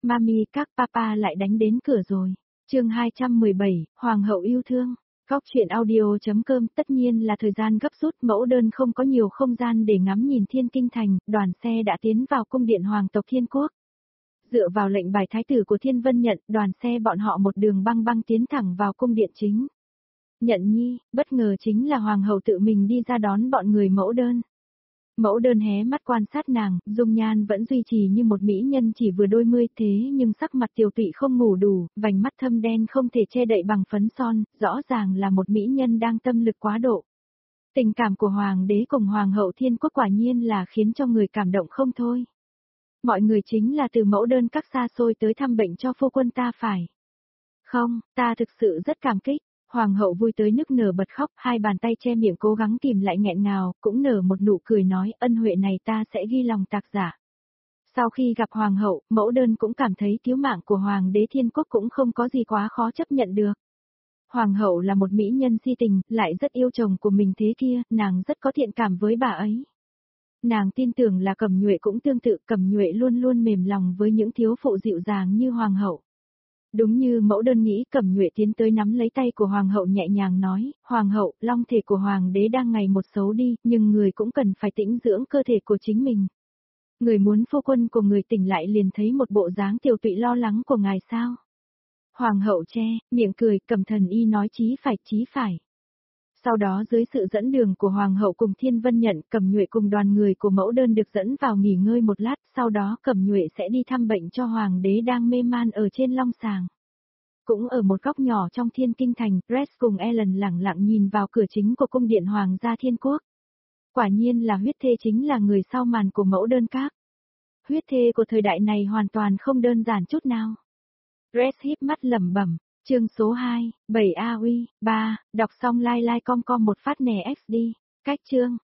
Mami các papa lại đánh đến cửa rồi. Chương 217, Hoàng hậu yêu thương. Góc truyện audio.com. Tất nhiên là thời gian gấp rút, mẫu đơn không có nhiều không gian để ngắm nhìn Thiên Kinh Thành, đoàn xe đã tiến vào cung điện hoàng tộc Thiên Quốc. Dựa vào lệnh bài thái tử của Thiên Vân Nhận, đoàn xe bọn họ một đường băng băng tiến thẳng vào cung điện chính. Nhận nhi, bất ngờ chính là hoàng hậu tự mình đi ra đón bọn người mẫu đơn. Mẫu đơn hé mắt quan sát nàng, dung nhan vẫn duy trì như một mỹ nhân chỉ vừa đôi mươi, thế nhưng sắc mặt tiều tụy không ngủ đủ, vành mắt thâm đen không thể che đậy bằng phấn son, rõ ràng là một mỹ nhân đang tâm lực quá độ. Tình cảm của hoàng đế cùng hoàng hậu Thiên Quốc quả nhiên là khiến cho người cảm động không thôi. Mọi người chính là từ mẫu đơn các xa xôi tới thăm bệnh cho phu quân ta phải. Không, ta thực sự rất cảm kích. Hoàng hậu vui tới nức nở bật khóc, hai bàn tay che miệng cố gắng kìm lại nghẹn ngào, cũng nở một nụ cười nói ân huệ này ta sẽ ghi lòng tạc giả. Sau khi gặp hoàng hậu, mẫu đơn cũng cảm thấy cứu mạng của hoàng đế Thiên Quốc cũng không có gì quá khó chấp nhận được. Hoàng hậu là một mỹ nhân si tình, lại rất yêu chồng của mình thế kia, nàng rất có thiện cảm với bà ấy. Nàng tin tưởng là Cẩm Nhuệ cũng tương tự, Cẩm Nhuệ luôn luôn mềm lòng với những thiếu phụ dịu dàng như hoàng hậu. Đúng như mẫu đơn nghĩ, Cẩm Nhuệ tiến tới nắm lấy tay của hoàng hậu nhẹ nhàng nói, hoàng hậu, long thể của hoàng đế đang ngày một xấu đi, nhưng người cũng cần phải tĩnh dưỡng cơ thể của chính mình. Người muốn phu quân của người tỉnh lại liền thấy một bộ dáng tiều tụy lo lắng của ngài sao? Hoàng hậu che, miệng cười, Cẩm thần y nói chí phải. Sau đó dưới sự dẫn đường của hoàng hậu cùng Thiên Vân Nhận, Cẩm Nhuệ cùng đoàn người của mẫu đơn được dẫn vào nghỉ ngơi một lát, sau đó Cẩm Nhuệ sẽ đi thăm bệnh cho hoàng đế đang mê man ở trên long sàng. Cũng ở một góc nhỏ trong Thiên Kinh Thành, Rex cùng Ellen lẳng lặng nhìn vào cửa chính của cung điện hoàng gia Thiên Quốc. Quả nhiên là huyết thê chính là người sau màn của mẫu đơn các. Huyết thê của thời đại này hoàn toàn không đơn giản chút nào. Rex híp mắt lẩm bẩm. Chương số 2, 7 AOE, 3, đọc xong like com một phát nè XD, cách chương.